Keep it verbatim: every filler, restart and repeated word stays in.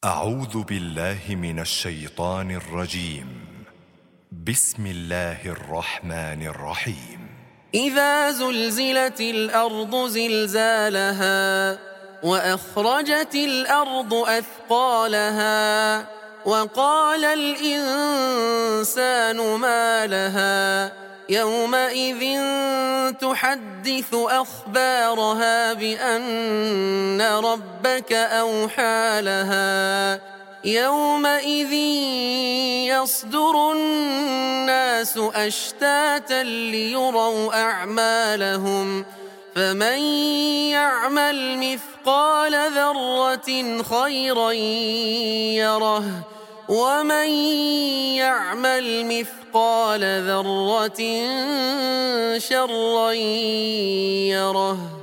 أعوذ بالله من الشيطان الرجيم. بسم الله الرحمن الرحيم. إذا زلزلت الأرض زلزالها وأخرجت الأرض أثقالها وقال الإنسان ما لها يومئذ تحدث أخبارها بأن ربك أوحى لها يومئذ يصدر الناس أشتاتا ليروا أعمالهم فمن يعمل مثقال ذرة خيرا يره ومن يعمل مثقال ذرة شرا يره.